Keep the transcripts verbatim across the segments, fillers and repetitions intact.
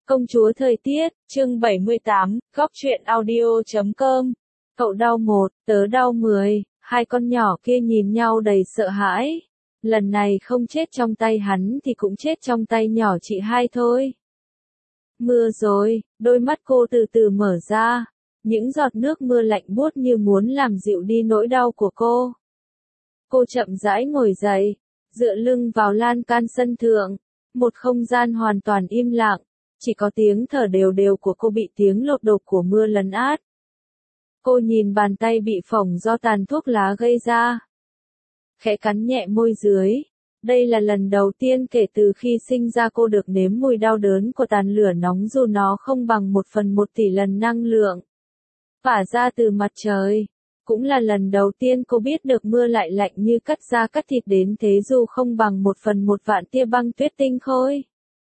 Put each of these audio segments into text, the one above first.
Công chúa thời tiết, chương bảy mươi tám, góc truyện audio chấm com. Cậu đau một, tớ đau mười, hai con nhỏ kia nhìn nhau đầy sợ hãi. Lần này không chết trong tay hắn thì cũng chết trong tay nhỏ chị hai thôi. Mưa rồi, đôi mắt cô từ từ mở ra. Những giọt nước mưa lạnh buốt như muốn làm dịu đi nỗi đau của cô. Cô chậm rãi ngồi dậy, dựa lưng vào lan can sân thượng. Một không gian hoàn toàn im lặng. Chỉ có tiếng thở đều đều của cô bị tiếng lột đột của mưa lấn át. Cô nhìn bàn tay bị phỏng do tàn thuốc lá gây ra. Khẽ cắn nhẹ môi dưới. Đây là lần đầu tiên kể từ khi sinh ra cô được nếm mùi đau đớn của tàn lửa nóng dù nó không bằng một phần một tỷ lần năng lượng phả ra từ mặt trời. Cũng là lần đầu tiên cô biết được mưa lại lạnh như cắt da cắt thịt đến thế dù không bằng một phần một vạn tia băng tuyết tinh khôi.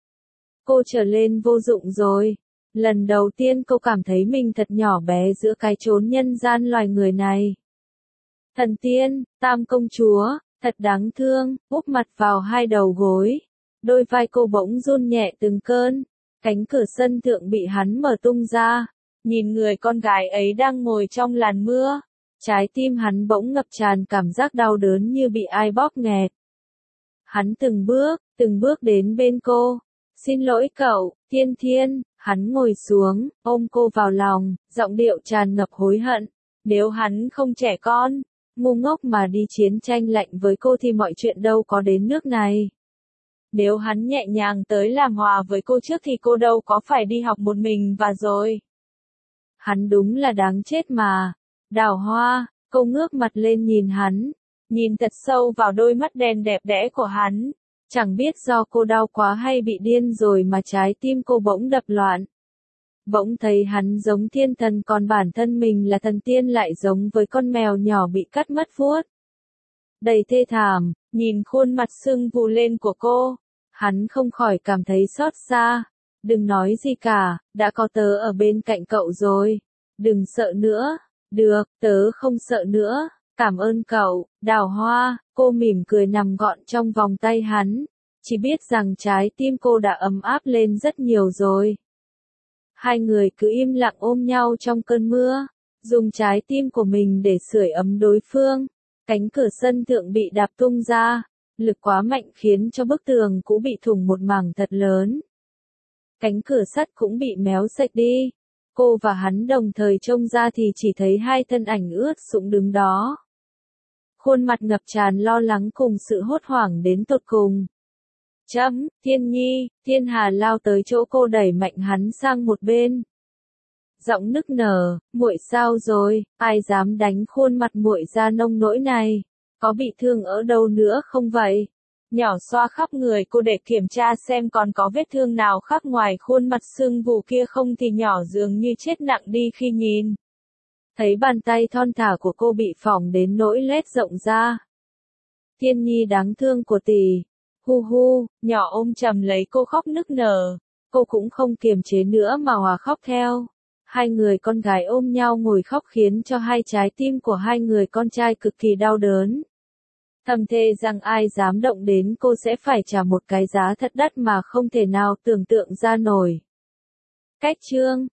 Cô trở lên vô dụng rồi. Lần đầu tiên cô cảm thấy mình thật nhỏ bé giữa cái chốn nhân gian loài người này. Thần tiên, tam công chúa, thật đáng thương, úp mặt vào hai đầu gối. Đôi vai cô bỗng run nhẹ từng cơn. Cánh cửa sân thượng bị hắn mở tung ra. Nhìn người con gái ấy đang ngồi trong làn mưa. Trái tim hắn bỗng ngập tràn cảm giác đau đớn như bị ai bóp nghẹt. Hắn từng bước, từng bước đến bên cô. Xin lỗi cậu, Thiên Thiên, hắn ngồi xuống, ôm cô vào lòng, giọng điệu tràn ngập hối hận. Nếu hắn không trẻ con, ngu ngốc mà đi chiến tranh lạnh với cô thì mọi chuyện đâu có đến nước này. Nếu hắn nhẹ nhàng tới làm hòa với cô trước thì cô đâu có phải đi học một mình và rồi. Hắn đúng là đáng chết mà. Đào Hoa, cô ngước mặt lên nhìn hắn, nhìn thật sâu vào đôi mắt đen đẹp đẽ của hắn. Chẳng biết do cô đau quá hay bị điên rồi mà trái tim cô bỗng đập loạn. Bỗng thấy hắn giống thiên thần còn bản thân mình là thần tiên lại giống với con mèo nhỏ bị cắt mất vuốt. Đầy thê thảm, nhìn khuôn mặt sưng vù lên của cô, hắn không khỏi cảm thấy xót xa. Đừng nói gì cả, đã có tớ ở bên cạnh cậu rồi. Đừng sợ nữa. Được, tớ không sợ nữa. Cảm ơn cậu, Đào Hoa. Cô mỉm cười nằm gọn trong vòng tay hắn. Chỉ biết rằng trái tim cô đã ấm áp lên rất nhiều rồi. Hai người cứ im lặng ôm nhau trong cơn mưa. Dùng trái tim của mình để sưởi ấm đối phương. Cánh cửa sân thượng bị đạp tung ra. Lực quá mạnh khiến cho bức tường cũng bị thủng một mảng thật lớn. Cánh cửa sắt cũng bị méo sạch đi. Cô và hắn đồng thời trông ra thì chỉ thấy hai thân ảnh ướt sũng đứng đó. Khuôn mặt ngập tràn lo lắng cùng sự hốt hoảng đến tột cùng. Chấm, Thiên Nhi, Thiên Hà lao tới chỗ cô đẩy mạnh hắn sang một bên. Giọng nức nở, muội sao rồi, ai dám đánh khuôn mặt muội ra nông nỗi này, có bị thương ở đâu nữa không vậy? Nhỏ xoa khắp người cô để kiểm tra xem còn có vết thương nào khác ngoài khuôn mặt sưng vù kia không thì nhỏ dường như chết nặng đi khi nhìn. Thấy bàn tay thon thả của cô bị phỏng đến nỗi lết rộng ra. Thiên Nhi đáng thương của tỷ. Hu hu, nhỏ ôm chầm lấy cô khóc nức nở. Cô cũng không kiềm chế nữa mà hòa khóc theo. Hai người con gái ôm nhau ngồi khóc khiến cho hai trái tim của hai người con trai cực kỳ đau đớn. Thầm thề rằng ai dám động đến cô sẽ phải trả một cái giá thật đắt mà không thể nào tưởng tượng ra nổi. Cách chương